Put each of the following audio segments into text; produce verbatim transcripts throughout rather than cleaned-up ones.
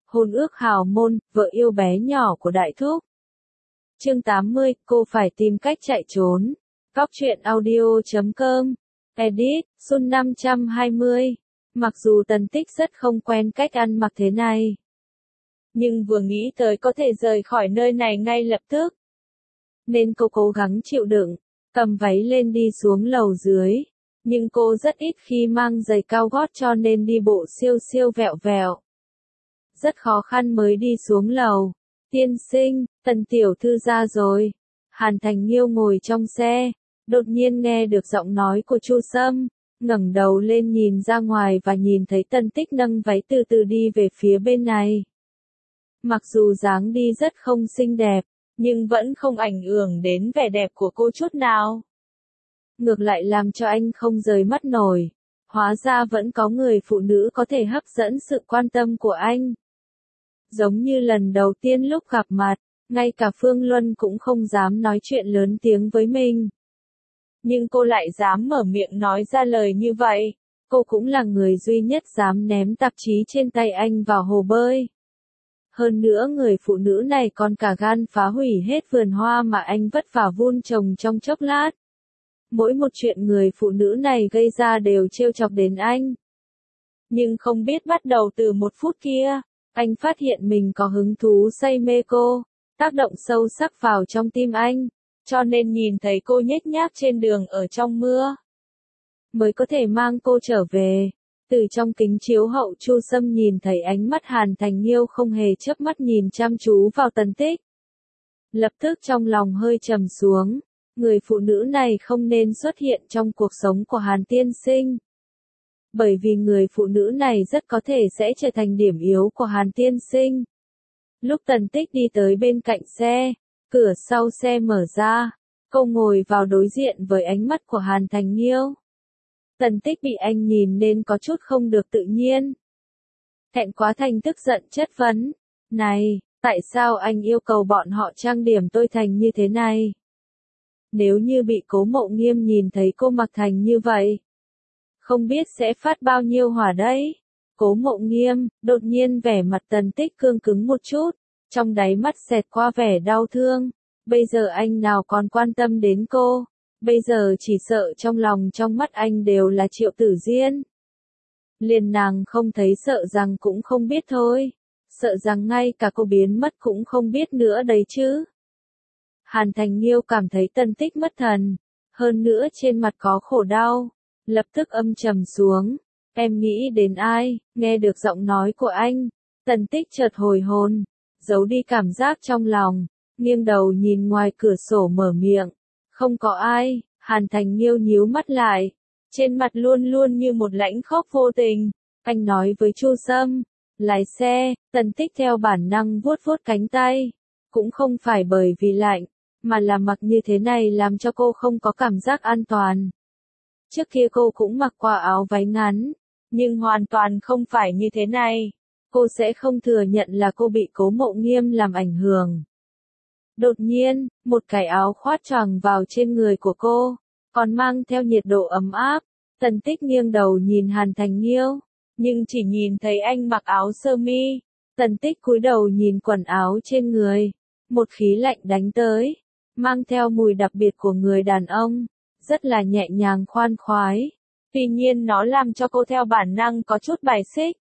Hôn ước hào môn, vợ yêu bé nhỏ của Đại Thúc. Chương tám mươi, cô phải tìm cách chạy trốn. Góc truyện audio chấm com. Edit, Sun năm trăm hai mươi. Mặc dù Tần Tích rất không quen cách ăn mặc thế này, nhưng vừa nghĩ tới có thể rời khỏi nơi này ngay lập tức, nên cô cố gắng chịu đựng, cầm váy lên đi xuống lầu dưới. Nhưng cô rất ít khi mang giày cao gót cho nên đi bộ siêu siêu vẹo vẹo. Rất khó khăn mới đi xuống lầu. Tiên sinh, Tần tiểu thư ra rồi. Hàn Thành Nghiêu ngồi trong xe, đột nhiên nghe được giọng nói của Chu Sâm, ngẩng đầu lên nhìn ra ngoài và nhìn thấy Tần Tích nâng váy từ từ đi về phía bên này. Mặc dù dáng đi rất không xinh đẹp, nhưng vẫn không ảnh hưởng đến vẻ đẹp của cô chút nào. Ngược lại làm cho anh không rời mắt nổi. Hóa ra vẫn có người phụ nữ có thể hấp dẫn sự quan tâm của anh. Giống như lần đầu tiên lúc gặp mặt, ngay cả Phương Luân cũng không dám nói chuyện lớn tiếng với mình. Nhưng cô lại dám mở miệng nói ra lời như vậy. Cô cũng là người duy nhất dám ném tạp chí trên tay anh vào hồ bơi. Hơn nữa người phụ nữ này còn cả gan phá hủy hết vườn hoa mà anh vất vả vun trồng trong chốc lát. Mỗi một chuyện người phụ nữ này gây ra đều trêu chọc đến anh. Nhưng không biết bắt đầu từ một phút kia, anh phát hiện mình có hứng thú say mê cô, tác động sâu sắc vào trong tim anh, cho nên nhìn thấy cô nhếch nhác trên đường ở trong mưa, mới có thể mang cô trở về. Từ trong kính chiếu hậu Chu Sâm nhìn thấy ánh mắt Hàn Thành Nghiêu không hề chớp mắt nhìn chăm chú vào Tần Tích. Lập tức trong lòng hơi trầm xuống. Người phụ nữ này không nên xuất hiện trong cuộc sống của Hàn tiên sinh. Bởi vì người phụ nữ này rất có thể sẽ trở thành điểm yếu của Hàn tiên sinh. Lúc Tần Tích đi tới bên cạnh xe, cửa sau xe mở ra, cô ngồi vào đối diện với ánh mắt của Hàn Thành Nghiêu. Tần Tích bị anh nhìn nên có chút không được tự nhiên. Thẹn quá thành tức giận chất vấn. Này, tại sao anh yêu cầu bọn họ trang điểm tôi thành như thế này? Nếu như bị Cố Mộ Nghiêm nhìn thấy cô mặc thành như vậy, không biết sẽ phát bao nhiêu hỏa đấy. Cố Mộ Nghiêm, đột nhiên vẻ mặt Tần Tích cương cứng một chút, trong đáy mắt xẹt qua vẻ đau thương. Bây giờ anh nào còn quan tâm đến cô, bây giờ chỉ sợ trong lòng trong mắt anh đều là Triệu Tử Diên. Liền nàng không thấy sợ rằng cũng không biết thôi, sợ rằng ngay cả cô biến mất cũng không biết nữa đấy chứ. Hàn Thành Nghiêu cảm thấy Tần Tích mất thần, hơn nữa trên mặt có khổ đau, lập tức âm trầm xuống. Em nghĩ đến ai? Nghe được giọng nói của anh, Tần Tích chợt hồi hồn, giấu đi cảm giác trong lòng, nghiêng đầu nhìn ngoài cửa sổ mở miệng. Không có ai. Hàn Thành Nghiêu nhíu mắt lại, trên mặt luôn luôn như một lãnh khốc vô tình. Anh nói với Chu Sâm, lái xe. Tần Tích theo bản năng vuốt vuốt cánh tay, cũng không phải bởi vì lạnh, mà là mặc như thế này làm cho cô không có cảm giác an toàn. Trước kia cô cũng mặc qua áo váy ngắn, nhưng hoàn toàn không phải như thế này. Cô sẽ không thừa nhận là cô bị Cố Mộ Nghiêm làm ảnh hưởng. Đột nhiên, một cái áo khoác choàng vào trên người của cô, còn mang theo nhiệt độ ấm áp. Tần Tích nghiêng đầu nhìn Hàn Thành Nghiêu, nhưng chỉ nhìn thấy anh mặc áo sơ mi. Tần Tích cúi đầu nhìn quần áo trên người, một khí lạnh đánh tới, mang theo mùi đặc biệt của người đàn ông, rất là nhẹ nhàng khoan khoái. Tuy nhiên nó làm cho cô theo bản năng có chút bài xích.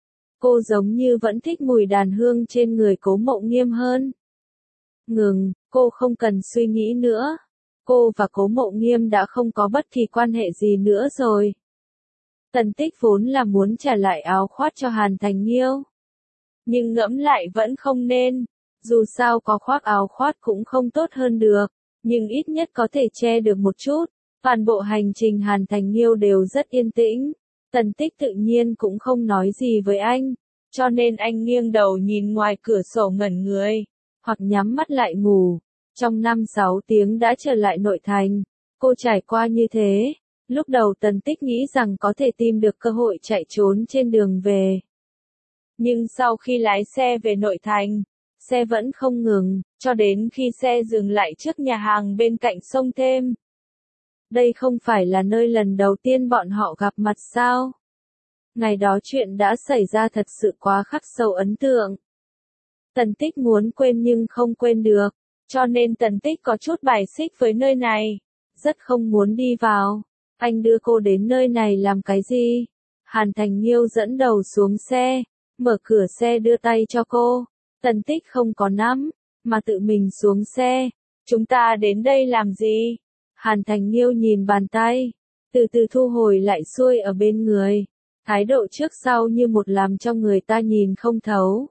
Cô giống như vẫn thích mùi đàn hương trên người Cố Mộ Nghiêm hơn. Ngừng, cô không cần suy nghĩ nữa. Cô và Cố Mộ Nghiêm đã không có bất kỳ quan hệ gì nữa rồi. Tần Tích vốn là muốn trả lại áo khoác cho Hàn Thành Nghiêu, nhưng ngẫm lại vẫn không nên. Dù sao có khoác áo khoác cũng không tốt hơn được, nhưng ít nhất có thể che được một chút. Toàn bộ hành trình Hàn Thành Nghiêu đều rất yên tĩnh. Tần Tích tự nhiên cũng không nói gì với anh, cho nên anh nghiêng đầu nhìn ngoài cửa sổ ngẩn người, hoặc nhắm mắt lại ngủ. Trong năm sáu tiếng đã trở lại nội thành, cô trải qua như thế. Lúc đầu Tần Tích nghĩ rằng có thể tìm được cơ hội chạy trốn trên đường về. Nhưng sau khi lái xe về nội thành, xe vẫn không ngừng, cho đến khi xe dừng lại trước nhà hàng bên cạnh sông Thêm. Đây không phải là nơi lần đầu tiên bọn họ gặp mặt sao? Ngày đó chuyện đã xảy ra thật sự quá khắc sâu ấn tượng. Tần Tích muốn quên nhưng không quên được, cho nên Tần Tích có chút bài xích với nơi này, rất không muốn đi vào. Anh đưa cô đến nơi này làm cái gì? Hàn Thành Nghiêu dẫn đầu xuống xe, mở cửa xe đưa tay cho cô. Tần Tích không có nắm, mà tự mình xuống xe. Chúng ta đến đây làm gì? Hàn Thành Nghiêu nhìn bàn tay, từ từ thu hồi lại xuôi ở bên người. Thái độ trước sau như một làm cho người ta nhìn không thấu.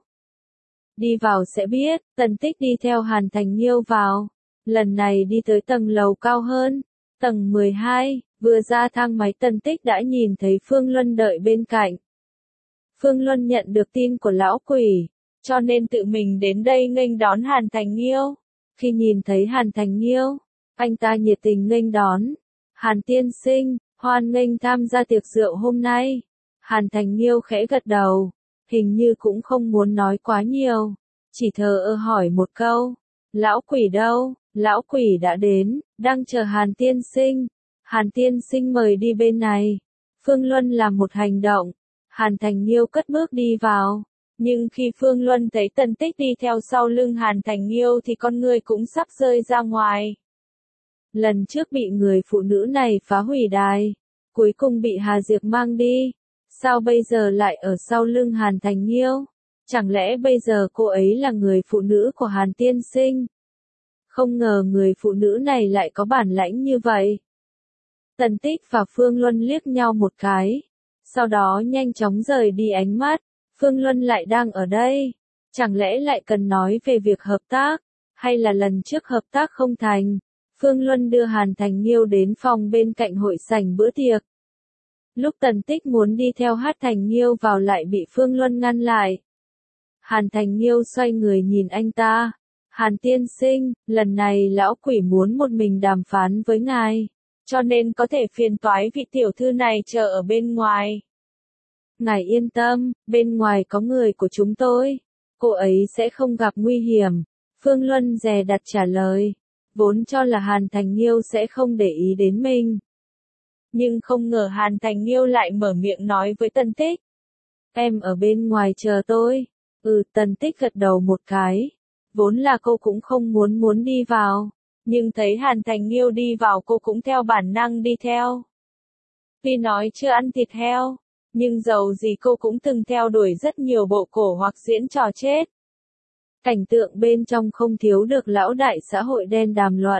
Đi vào sẽ biết. Tần Tích đi theo Hàn Thành Nghiêu vào. Lần này đi tới tầng lầu cao hơn, tầng mười hai, vừa ra thang máy Tần Tích đã nhìn thấy Phương Luân đợi bên cạnh. Phương Luân nhận được tin của lão quỷ, cho nên tự mình đến đây nghênh đón Hàn Thành Nghiêu. Khi nhìn thấy Hàn Thành Nghiêu, anh ta nhiệt tình nghênh đón. Hàn tiên sinh, hoan nghênh tham gia tiệc rượu hôm nay. Hàn Thành Nghiêu khẽ gật đầu, hình như cũng không muốn nói quá nhiều, chỉ thờ ơ hỏi một câu. Lão quỷ đâu? Lão quỷ đã đến, đang chờ Hàn tiên sinh. Hàn tiên sinh mời đi bên này. Phương Luân làm một hành động. Hàn Thành Nghiêu cất bước đi vào. Nhưng khi Phương Luân thấy Tần Tích đi theo sau lưng Hàn Thành Nghiêu thì con người cũng sắp rơi ra ngoài. Lần trước bị người phụ nữ này phá hủy đài, cuối cùng bị Hà Diệp mang đi. Sao bây giờ lại ở sau lưng Hàn Thành Nghiêu? Chẳng lẽ bây giờ cô ấy là người phụ nữ của Hàn tiên sinh? Không ngờ người phụ nữ này lại có bản lãnh như vậy. Tần Tích và Phương Luân liếc nhau một cái, sau đó nhanh chóng rời đi ánh mắt. Phương Luân lại đang ở đây, chẳng lẽ lại cần nói về việc hợp tác, hay là lần trước hợp tác không thành? Phương Luân đưa Hàn Thành Nghiêu đến phòng bên cạnh hội sảnh bữa tiệc. Lúc Tần Tích muốn đi theo Hát Thành Nghiêu vào lại bị Phương Luân ngăn lại. Hàn Thành Nghiêu xoay người nhìn anh ta. Hàn tiên sinh, lần này lão quỷ muốn một mình đàm phán với ngài, cho nên có thể phiền toái vị tiểu thư này chờ ở bên ngoài. Ngài yên tâm, bên ngoài có người của chúng tôi, cô ấy sẽ không gặp nguy hiểm. Phương Luân dè đặt trả lời, vốn cho là Hàn Thành Nghiêu sẽ không để ý đến mình. Nhưng không ngờ Hàn Thành Nghiêu lại mở miệng nói với Tần Tích. Em ở bên ngoài chờ tôi. Ừ, Tần Tích gật đầu một cái. Vốn là cô cũng không muốn muốn đi vào, nhưng thấy Hàn Thành Nghiêu đi vào cô cũng theo bản năng đi theo. Tuy nói chưa ăn thịt heo, nhưng dầu gì cô cũng từng theo đuổi rất nhiều bộ cổ hoặc diễn trò chết. Cảnh tượng bên trong không thiếu được lão đại xã hội đen đàm luận.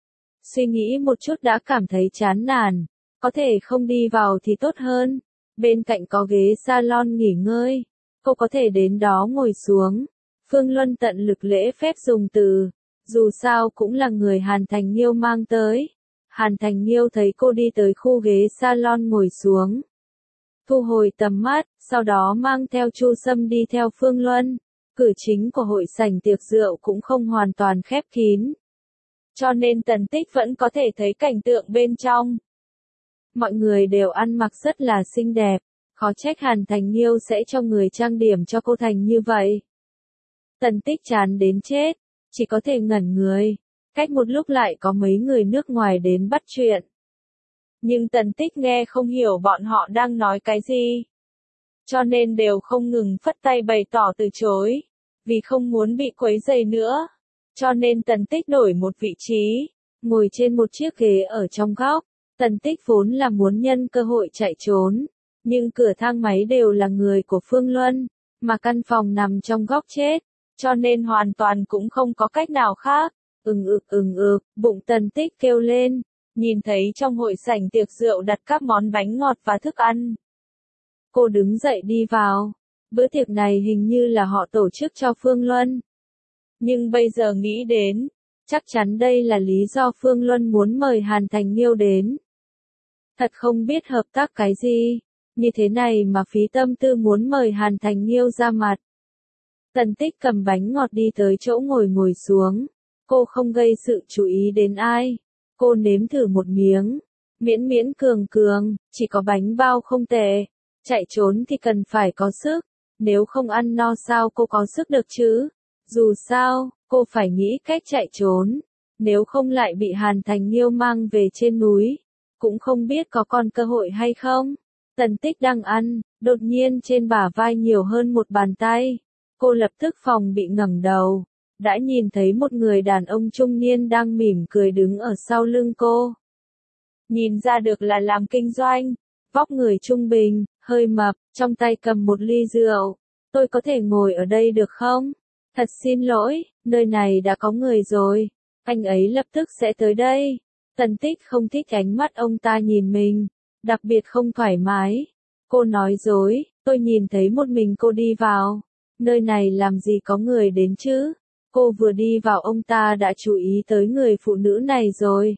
Suy nghĩ một chút đã cảm thấy chán nản, có thể không đi vào thì tốt hơn. Bên cạnh có ghế salon nghỉ ngơi, cô có thể đến đó ngồi xuống. Phương Luân tận lực lễ phép dùng từ, dù sao cũng là người Hàn Thành Nghiêu mang tới. Hàn Thành Nghiêu thấy cô đi tới khu ghế salon ngồi xuống, thu hồi tầm mắt, sau đó mang theo Chu Sâm đi theo Phương Luân. Cửa chính của hội sảnh tiệc rượu cũng không hoàn toàn khép kín, cho nên Tần Tích vẫn có thể thấy cảnh tượng bên trong. Mọi người đều ăn mặc rất là xinh đẹp, khó trách Hàn Thành Nghiêu sẽ cho người trang điểm cho cô thành như vậy. Tần Tích chán đến chết, chỉ có thể ngẩn người. Cách một lúc lại có mấy người nước ngoài đến bắt chuyện. Nhưng Tần Tích nghe không hiểu bọn họ đang nói cái gì, cho nên đều không ngừng phất tay bày tỏ từ chối. Vì không muốn bị quấy rầy nữa, cho nên Tần Tích đổi một vị trí, ngồi trên một chiếc ghế ở trong góc. Tần Tích vốn là muốn nhân cơ hội chạy trốn, nhưng cửa thang máy đều là người của Phương Luân, mà căn phòng nằm trong góc chết, cho nên hoàn toàn cũng không có cách nào khác. Ừng ực ừng ực, bụng Tần Tích kêu lên, nhìn thấy trong hội sảnh tiệc rượu đặt các món bánh ngọt và thức ăn. Cô đứng dậy đi vào. Bữa tiệc này hình như là họ tổ chức cho Phương Luân. Nhưng bây giờ nghĩ đến, chắc chắn đây là lý do Phương Luân muốn mời Hàn Thành Nghiêu đến. Thật không biết hợp tác cái gì, như thế này mà phí tâm tư muốn mời Hàn Thành Nghiêu ra mặt. Tần Tích cầm bánh ngọt đi tới chỗ ngồi ngồi xuống. Cô không gây sự chú ý đến ai. Cô nếm thử một miếng. Miễn miễn cường cường, chỉ có bánh bao không tệ. Chạy trốn thì cần phải có sức. Nếu không ăn no sao cô có sức được chứ? Dù sao, cô phải nghĩ cách chạy trốn. Nếu không lại bị Hàn Thành Nghiêu mang về trên núi. Cũng không biết có còn cơ hội hay không. Tần Tích đang ăn, Đột nhiên trên bả vai nhiều hơn một bàn tay. Cô lập tức phòng bị ngẩng đầu. Đã nhìn thấy một người đàn ông trung niên đang mỉm cười đứng ở sau lưng cô. Nhìn ra được là làm kinh doanh. Vóc người trung bình, hơi mập, trong tay cầm một ly rượu. Tôi có thể ngồi ở đây được không? Thật xin lỗi, nơi này đã có người rồi. Anh ấy lập tức sẽ tới đây. Tần Tích không thích ánh mắt ông ta nhìn mình. Đặc biệt không thoải mái. Cô nói dối, tôi nhìn thấy một mình cô đi vào. Nơi này làm gì có người đến chứ? Cô vừa đi vào ông ta đã chú ý tới người phụ nữ này rồi.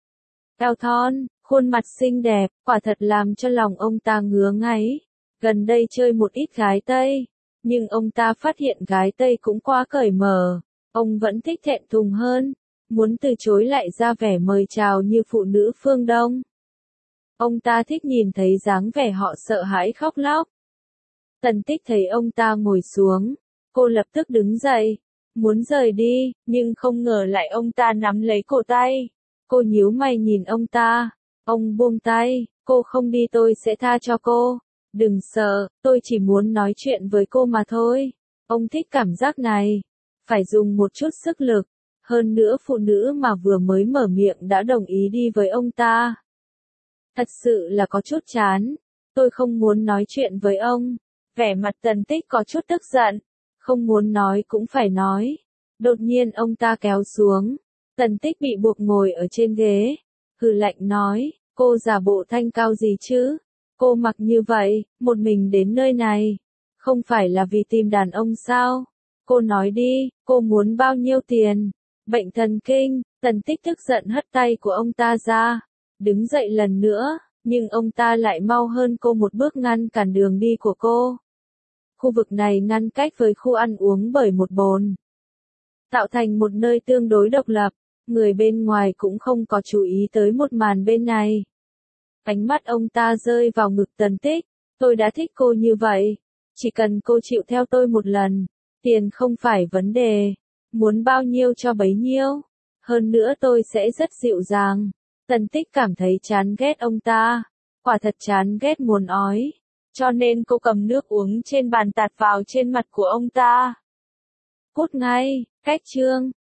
Eo thon, khuôn mặt xinh đẹp, quả thật làm cho lòng ông ta ngứa ngáy. Gần đây chơi một ít gái Tây, nhưng ông ta phát hiện gái Tây cũng quá cởi mở. Ông vẫn thích thẹn thùng hơn, muốn từ chối lại ra vẻ mời chào như phụ nữ phương Đông. Ông ta thích nhìn thấy dáng vẻ họ sợ hãi khóc lóc. Tần Tích thấy ông ta ngồi xuống, cô lập tức đứng dậy, muốn rời đi, nhưng không ngờ lại ông ta nắm lấy cổ tay. Cô nhíu mày nhìn ông ta, ông buông tay, cô không đi tôi sẽ tha cho cô. Đừng sợ, tôi chỉ muốn nói chuyện với cô mà thôi. Ông thích cảm giác này, phải dùng một chút sức lực. Hơn nữa phụ nữ mà vừa mới mở miệng đã đồng ý đi với ông ta. Thật sự là có chút chán, tôi không muốn nói chuyện với ông. Vẻ mặt Tần Tích có chút tức giận, không muốn nói cũng phải nói. Đột nhiên ông ta kéo xuống, Tần Tích bị buộc ngồi ở trên ghế, hừ lạnh nói, cô giả bộ thanh cao gì chứ? Cô mặc như vậy, một mình đến nơi này, không phải là vì tìm đàn ông sao? Cô nói đi, cô muốn bao nhiêu tiền? Bệnh thần kinh. Tần Tích tức giận hất tay của ông ta ra, đứng dậy lần nữa, nhưng ông ta lại mau hơn cô một bước ngăn cản đường đi của cô. Khu vực này ngăn cách với khu ăn uống bởi một bồn, tạo thành một nơi tương đối độc lập, người bên ngoài cũng không có chú ý tới một màn bên này. Ánh mắt ông ta rơi vào ngực Tần Tích, tôi đã thích cô như vậy, chỉ cần cô chịu theo tôi một lần, tiền không phải vấn đề, muốn bao nhiêu cho bấy nhiêu, hơn nữa tôi sẽ rất dịu dàng. Tần Tích cảm thấy chán ghét ông ta, quả thật chán ghét muốn ói, cho nên cô cầm nước uống trên bàn tạt vào trên mặt của ông ta. Cút ngay, cách chương.